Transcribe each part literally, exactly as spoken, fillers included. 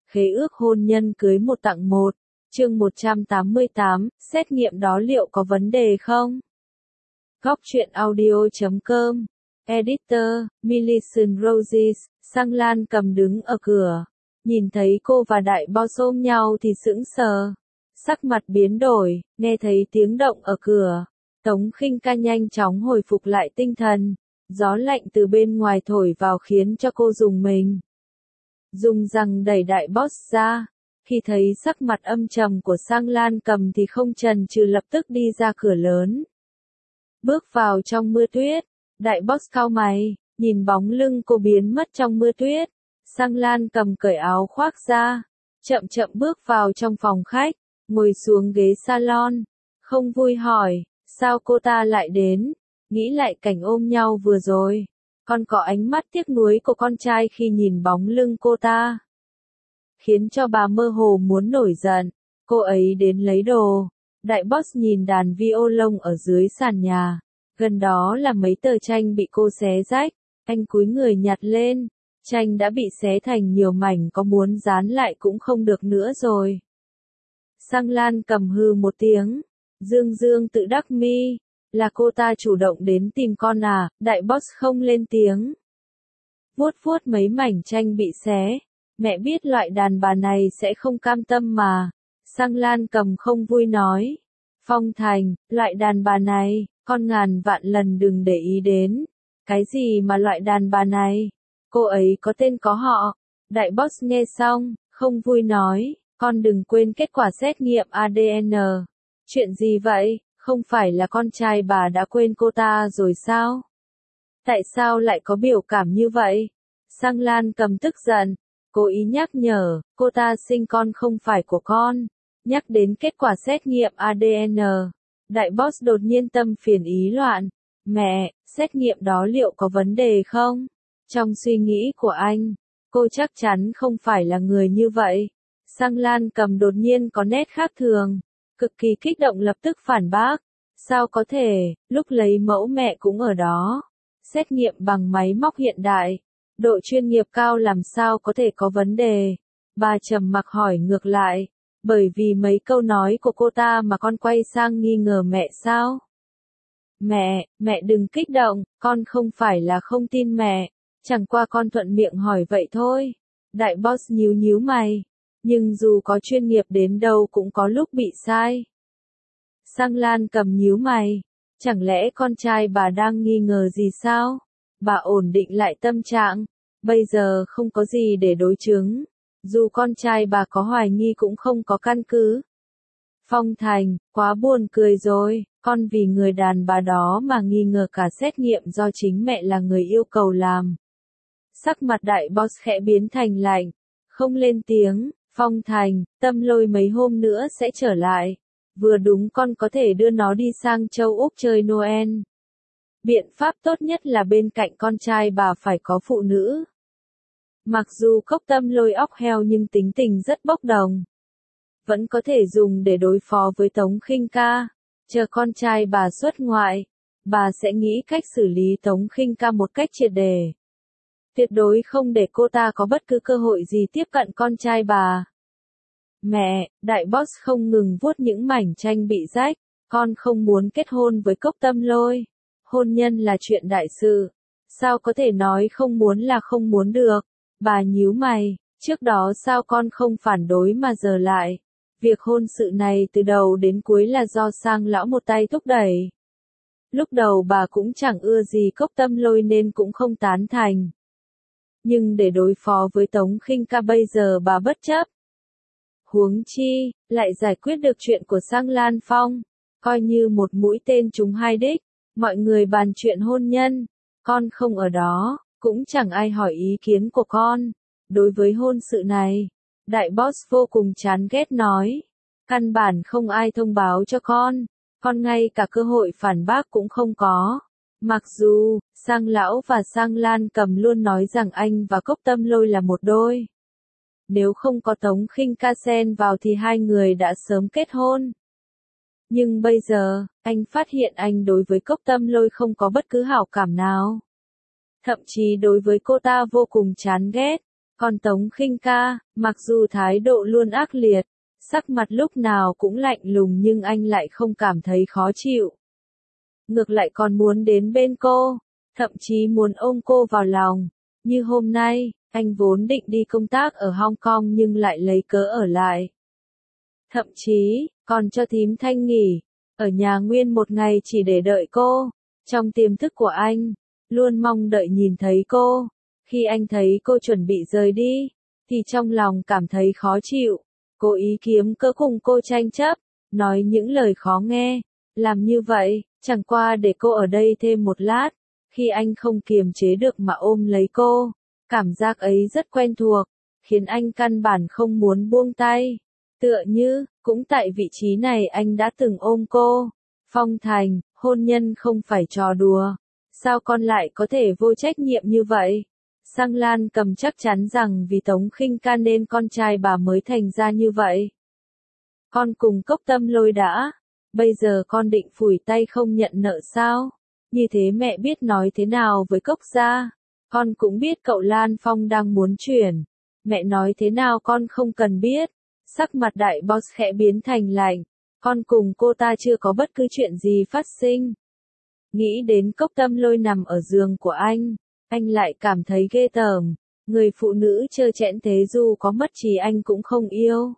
Khế ước hôn nhân cưới một tặng một, chương một trăm tám mươi tám, xét nghiệm đó liệu có vấn đề không? Góc truyện audio chấm com, Editor, Millicent Roses, Sang Lan cầm đứng ở cửa. Nhìn thấy cô và đại boss ôm nhau thì sững sờ. Sắc mặt biến đổi, nghe thấy tiếng động ở cửa. Tống Khinh Ca nhanh chóng hồi phục lại tinh thần. Gió lạnh từ bên ngoài thổi vào khiến cho cô rùng mình. Dùng rằng đẩy đại boss ra. Khi thấy sắc mặt âm trầm của Sang Lan cầm thì không chần chừ lập tức đi ra cửa lớn. Bước vào trong mưa tuyết, đại boss cau mày, nhìn bóng lưng cô biến mất trong mưa tuyết. Sang Lan cầm cởi áo khoác ra, chậm chậm bước vào trong phòng khách, ngồi xuống ghế salon. Không vui hỏi, sao cô ta lại đến? Nghĩ lại cảnh ôm nhau vừa rồi, còn có ánh mắt tiếc nuối của con trai khi nhìn bóng lưng cô ta. Khiến cho bà mơ hồ muốn nổi giận, cô ấy đến lấy đồ. Đại boss nhìn đàn violon ở dưới sàn nhà, gần đó là mấy tờ tranh bị cô xé rách, anh cúi người nhặt lên, tranh đã bị xé thành nhiều mảnh, có muốn dán lại cũng không được nữa rồi. Sang Lan cầm hừ một tiếng, dương dương tự đắc mi, là cô ta chủ động đến tìm con à? Đại boss không lên tiếng. Vuốt vuốt mấy mảnh tranh bị xé, mẹ biết loại đàn bà này sẽ không cam tâm mà. Sang Lan cầm không vui nói, Phong Thành, loại đàn bà này, con ngàn vạn lần đừng để ý đến. Cái gì mà loại đàn bà này? Cô ấy có tên có họ. Đại boss nghe xong, không vui nói, con đừng quên kết quả xét nghiệm a đê en. Chuyện gì vậy? Không phải là con trai bà đã quên cô ta rồi sao? Tại sao lại có biểu cảm như vậy? Sang Lan cầm tức giận, cố ý nhắc nhở, cô ta sinh con không phải của con. Nhắc đến kết quả xét nghiệm a đê en, đại boss đột nhiên tâm phiền ý loạn. Mẹ, xét nghiệm đó liệu có vấn đề không? Trong suy nghĩ của anh, cô chắc chắn không phải là người như vậy. Sang Lan cầm đột nhiên có nét khác thường, cực kỳ kích động lập tức phản bác. Sao có thể, lúc lấy mẫu mẹ cũng ở đó. Xét nghiệm bằng máy móc hiện đại, độ chuyên nghiệp cao làm sao có thể có vấn đề. Bà trầm mặc hỏi ngược lại, bởi vì mấy câu nói của cô ta mà con quay sang nghi ngờ mẹ sao? Mẹ, mẹ đừng kích động, con không phải là không tin mẹ, chẳng qua con thuận miệng hỏi vậy thôi. Đại boss nhíu nhíu mày, nhưng dù có chuyên nghiệp đến đâu cũng có lúc bị sai. Sang Lan cầm nhíu mày, chẳng lẽ con trai bà đang nghi ngờ gì sao? Bà ổn định lại tâm trạng, bây giờ không có gì để đối chứng, dù con trai bà có hoài nghi cũng không có căn cứ. Phong Thành, quá buồn cười rồi, con vì người đàn bà đó mà nghi ngờ cả xét nghiệm do chính mẹ là người yêu cầu làm. Sắc mặt đại boss khẽ biến thành lạnh, không lên tiếng. Phong Thành, Tâm Lôi mấy hôm nữa sẽ trở lại. Vừa đúng con có thể đưa nó đi sang châu Úc chơi Noel. Biện pháp tốt nhất là bên cạnh con trai bà phải có phụ nữ. Mặc dù Cốc Tâm Lôi óc heo nhưng tính tình rất bốc đồng. Vẫn có thể dùng để đối phó với Tống Khinh Ca. Chờ con trai bà xuất ngoại, bà sẽ nghĩ cách xử lý Tống Khinh Ca một cách triệt để. Tuyệt đối không để cô ta có bất cứ cơ hội gì tiếp cận con trai bà. Mẹ, đại boss không ngừng vuốt những mảnh tranh bị rách, con không muốn kết hôn với Cốc Tâm Lôi. Hôn nhân là chuyện đại sự, sao có thể nói không muốn là không muốn được. Bà nhíu mày, trước đó sao con không phản đối mà giờ lại. Việc hôn sự này từ đầu đến cuối là do Sang lão một tay thúc đẩy. Lúc đầu bà cũng chẳng ưa gì Cốc Tâm Lôi nên cũng không tán thành. Nhưng để đối phó với Tống Khinh Ca bây giờ bà bất chấp. Huống chi, lại giải quyết được chuyện của Sang Lan Phong, coi như một mũi tên trúng hai đích. Mọi người bàn chuyện hôn nhân, con không ở đó, cũng chẳng ai hỏi ý kiến của con. Đối với hôn sự này, đại boss vô cùng chán ghét nói, căn bản không ai thông báo cho con, con ngay cả cơ hội phản bác cũng không có. Mặc dù, Sang lão và Sang Lan cầm luôn nói rằng anh và Cốc Tâm Lôi là một đôi. Nếu không có Tống Khinh Ca xen vào thì hai người đã sớm kết hôn. Nhưng bây giờ, anh phát hiện anh đối với Cốc Tâm Lôi không có bất cứ hảo cảm nào. Thậm chí đối với cô ta vô cùng chán ghét. Còn Tống Khinh ca, mặc dù thái độ luôn ác liệt, sắc mặt lúc nào cũng lạnh lùng nhưng anh lại không cảm thấy khó chịu. Ngược lại còn muốn đến bên cô, thậm chí muốn ôm cô vào lòng. Như hôm nay, anh vốn định đi công tác ở Hong Kong nhưng lại lấy cớ ở lại. Thậm chí, còn cho thím Thanh nghỉ, ở nhà nguyên một ngày chỉ để đợi cô. Trong tiềm thức của anh, luôn mong đợi nhìn thấy cô. Khi anh thấy cô chuẩn bị rời đi, thì trong lòng cảm thấy khó chịu. Cố ý kiếm cớ cùng cô tranh chấp, nói những lời khó nghe. Làm như vậy, chẳng qua để cô ở đây thêm một lát. Khi anh không kiềm chế được mà ôm lấy cô, cảm giác ấy rất quen thuộc, khiến anh căn bản không muốn buông tay. Tựa như, cũng tại vị trí này anh đã từng ôm cô. Phong Thành, hôn nhân không phải trò đùa. Sao con lại có thể vô trách nhiệm như vậy? Sang Lan Cầm chắc chắn rằng vì Tống Khinh ca nên con trai bà mới thành ra như vậy. Con cùng Cốc Tâm Lôi đã. Bây giờ con định phủi tay không nhận nợ sao? Như thế mẹ biết nói thế nào với Cốc gia? Con cũng biết cậu Lan Phong đang muốn chuyển. Mẹ nói thế nào con không cần biết. Sắc mặt đại boss khẽ biến thành lạnh. Con cùng cô ta chưa có bất cứ chuyện gì phát sinh. Nghĩ đến Cốc Tâm Lôi nằm ở giường của anh, anh lại cảm thấy ghê tởm. Người phụ nữ trơ trẽn thế dù có mất trí anh cũng không yêu.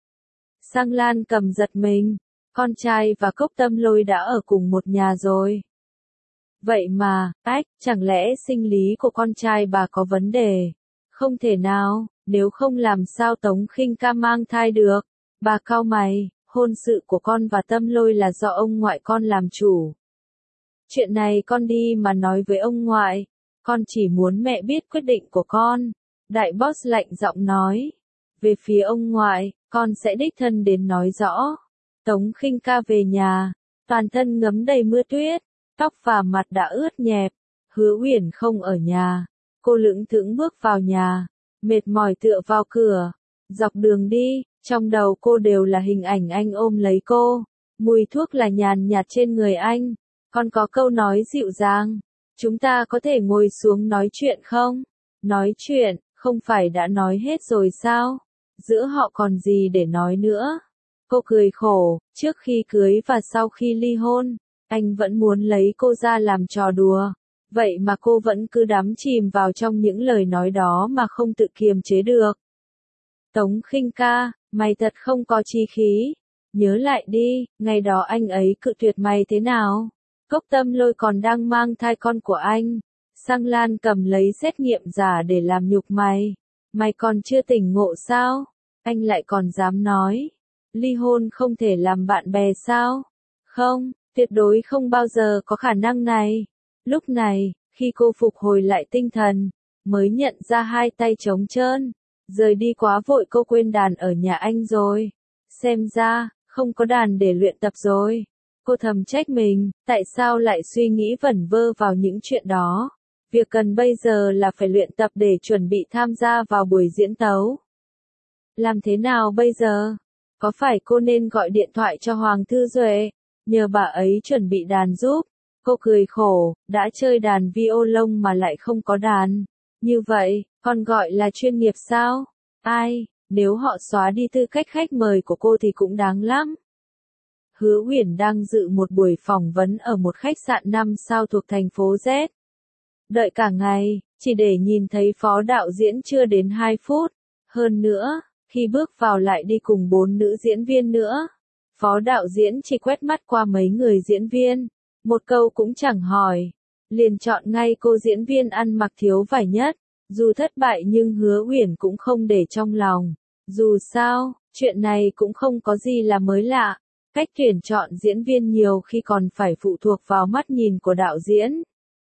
Sang Lan Cầm giật mình. Con trai và Cốc Tâm Lôi đã ở cùng một nhà rồi. Vậy mà, ách, chẳng lẽ sinh lý của con trai bà có vấn đề? Không thể nào, nếu không làm sao Tống Khinh ca mang thai được. Bà cau mày, hôn sự của con và Tâm Lôi là do ông ngoại con làm chủ. Chuyện này con đi mà nói với ông ngoại, con chỉ muốn mẹ biết quyết định của con. Đại boss lạnh giọng nói. Về phía ông ngoại, con sẽ đích thân đến nói rõ. Tống Khinh ca về nhà, toàn thân ngấm đầy mưa tuyết, tóc và mặt đã ướt nhẹp. Hứa Uyển không ở nhà, cô lững thững bước vào nhà, mệt mỏi tựa vào cửa. Dọc đường đi, trong đầu cô đều là hình ảnh anh ôm lấy cô, mùi thuốc là nhàn nhạt trên người anh. Còn có câu nói dịu dàng, chúng ta có thể ngồi xuống nói chuyện không? Nói chuyện, không phải đã nói hết rồi sao? Giữa họ còn gì để nói nữa? Cô cười khổ, trước khi cưới và sau khi ly hôn, anh vẫn muốn lấy cô ra làm trò đùa. Vậy mà cô vẫn cứ đắm chìm vào trong những lời nói đó mà không tự kiềm chế được. Tống Khinh ca, mày thật không có chí khí. Nhớ lại đi, ngày đó anh ấy cự tuyệt mày thế nào? Cốc Tâm Lôi còn đang mang thai con của anh. Sang Lan Cầm lấy xét nghiệm giả để làm nhục mày. Mày còn chưa tỉnh ngộ sao? Anh lại còn dám nói. Ly hôn không thể làm bạn bè sao? Không, tuyệt đối không bao giờ có khả năng này. Lúc này, khi cô phục hồi lại tinh thần, mới nhận ra hai tay trống trơn. Rời đi quá vội cô quên đàn ở nhà anh rồi. Xem ra, không có đàn để luyện tập rồi. Cô thầm trách mình, tại sao lại suy nghĩ vẩn vơ vào những chuyện đó. Việc cần bây giờ là phải luyện tập để chuẩn bị tham gia vào buổi diễn tấu. Làm thế nào bây giờ? Có phải cô nên gọi điện thoại cho Hoàng Thư Duệ, nhờ bà ấy chuẩn bị đàn giúp? Cô cười khổ, đã chơi đàn violon mà lại không có đàn. Như vậy, còn gọi là chuyên nghiệp sao? Ai, nếu họ xóa đi tư cách khách mời của cô thì cũng đáng lắm. Hứa Uyển đang dự một buổi phỏng vấn ở một khách sạn năm sao thuộc thành phố Z. Đợi cả ngày, chỉ để nhìn thấy phó đạo diễn chưa đến hai phút. Hơn nữa, khi bước vào lại đi cùng bốn nữ diễn viên nữa. Phó đạo diễn chỉ quét mắt qua mấy người diễn viên, một câu cũng chẳng hỏi. Liền chọn ngay cô diễn viên ăn mặc thiếu vải nhất. Dù thất bại nhưng Hứa Uyển cũng không để trong lòng. Dù sao, chuyện này cũng không có gì là mới lạ. Cách tuyển chọn diễn viên nhiều khi còn phải phụ thuộc vào mắt nhìn của đạo diễn.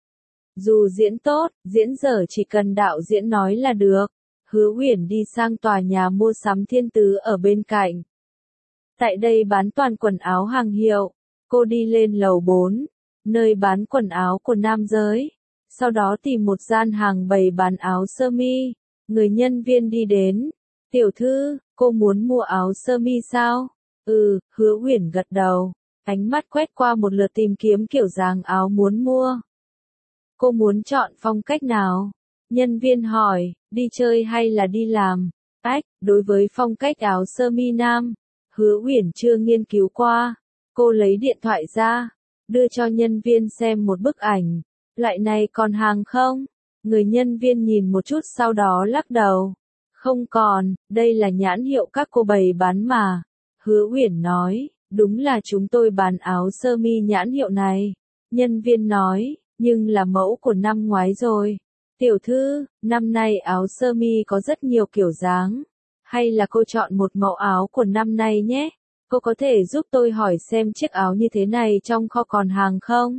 Dù diễn tốt, diễn dở chỉ cần đạo diễn nói là được. Hứa Uyển đi sang tòa nhà mua sắm Thiên Tứ ở bên cạnh. Tại đây bán toàn quần áo hàng hiệu. Cô đi lên lầu bốn, nơi bán quần áo của nam giới. Sau đó tìm một gian hàng bày bán áo sơ mi. Người nhân viên đi đến. Tiểu thư, cô muốn mua áo sơ mi sao? Ừ, Hứa Uyển gật đầu. Ánh mắt quét qua một lượt tìm kiếm kiểu dáng áo muốn mua. Cô muốn chọn phong cách nào? Nhân viên hỏi, đi chơi hay là đi làm? Ách, đối với phong cách áo sơ mi nam, Hứa Uyển chưa nghiên cứu qua. Cô lấy điện thoại ra, đưa cho nhân viên xem một bức ảnh. Loại này còn hàng không? Người nhân viên nhìn một chút sau đó lắc đầu. Không còn, đây là nhãn hiệu các cô bày bán mà. Hứa Uyển nói, đúng là chúng tôi bán áo sơ mi nhãn hiệu này. Nhân viên nói, nhưng là mẫu của năm ngoái rồi. Tiểu thư, năm nay áo sơ mi có rất nhiều kiểu dáng. Hay là cô chọn một mẫu áo của năm nay nhé? Cô có thể giúp tôi hỏi xem chiếc áo như thế này trong kho còn hàng không?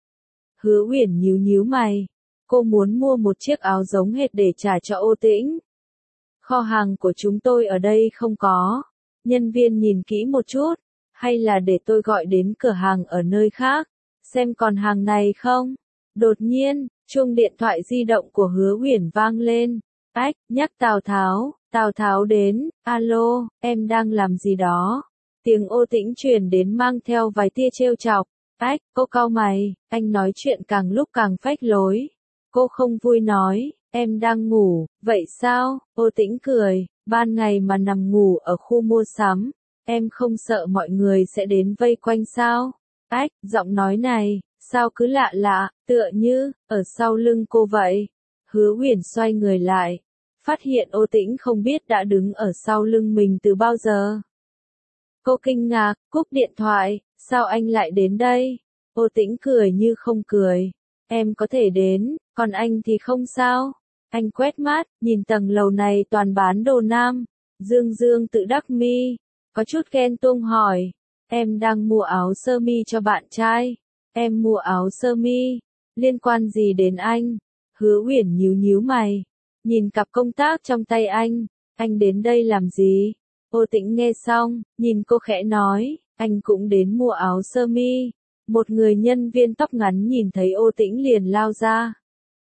Hứa Uyển nhíu nhíu mày. Cô muốn mua một chiếc áo giống hệt để trả cho Ô Tĩnh. Kho hàng của chúng tôi ở đây không có. Nhân viên nhìn kỹ một chút. Hay là để tôi gọi đến cửa hàng ở nơi khác, xem còn hàng này không? Đột nhiên, chuông điện thoại di động của Hứa Uyển vang lên. Ách, nhắc Tào Tháo, Tào Tháo đến, alo, em đang làm gì đó? Tiếng Ô Tĩnh truyền đến mang theo vài tia trêu chọc. Ách, cô cau mày, anh nói chuyện càng lúc càng phách lối. Cô không vui nói, em đang ngủ, vậy sao? Ô Tĩnh cười, ban ngày mà nằm ngủ ở khu mua sắm, em không sợ mọi người sẽ đến vây quanh sao? Ách, giọng nói này, sao cứ lạ lạ, tựa như, ở sau lưng cô vậy. Hứa Uyển xoay người lại, phát hiện Ô Tĩnh không biết đã đứng ở sau lưng mình từ bao giờ. Cô kinh ngạc, cúp điện thoại, sao anh lại đến đây? Ô Tĩnh cười như không cười, em có thể đến, còn anh thì không sao. Anh quét mắt, nhìn tầng lầu này toàn bán đồ nam. Dương Dương tự đắc mi, có chút ghen tuông hỏi, em đang mua áo sơ mi cho bạn trai. Em mua áo sơ mi, liên quan gì đến anh? Hứa Uyển nhíu nhíu mày, nhìn cặp công tác trong tay anh, anh đến đây làm gì? Ô Tĩnh nghe xong, nhìn cô khẽ nói, anh cũng đến mua áo sơ mi. Một người nhân viên tóc ngắn nhìn thấy Ô Tĩnh liền lao ra.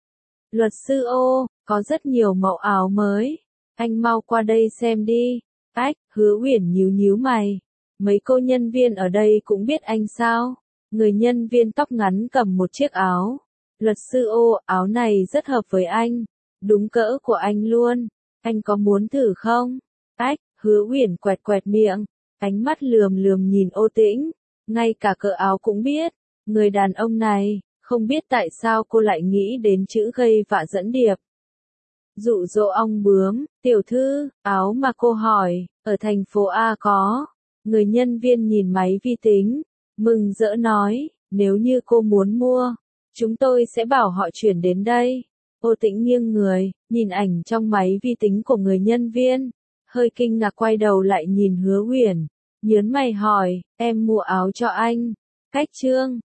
Luật sư Ô, có rất nhiều mẫu áo mới, anh mau qua đây xem đi. Ách, Hứa Uyển nhíu nhíu mày, mấy cô nhân viên ở đây cũng biết anh sao? Người nhân viên tóc ngắn cầm một chiếc áo. Luật sư Ô, áo này rất hợp với anh, đúng cỡ của anh luôn, anh có muốn thử không? Ách, Hứa Uyển quẹt quẹt miệng, ánh mắt lườm lườm nhìn Ô Tĩnh, ngay cả cỡ áo cũng biết. Người đàn ông này, không biết tại sao cô lại nghĩ đến chữ gây vạ dẫn điệp. Dụ dỗ ong bướm, tiểu thư, áo mà cô hỏi, ở thành phố A có. Người nhân viên nhìn máy vi tính, mừng rỡ nói, nếu như cô muốn mua, chúng tôi sẽ bảo họ chuyển đến đây. Ô Tĩnh nghiêng người, nhìn ảnh trong máy vi tính của người nhân viên, hơi kinh ngạc quay đầu lại nhìn Hứa Uyển, nhớn mày hỏi, em mua áo cho anh, cách chương.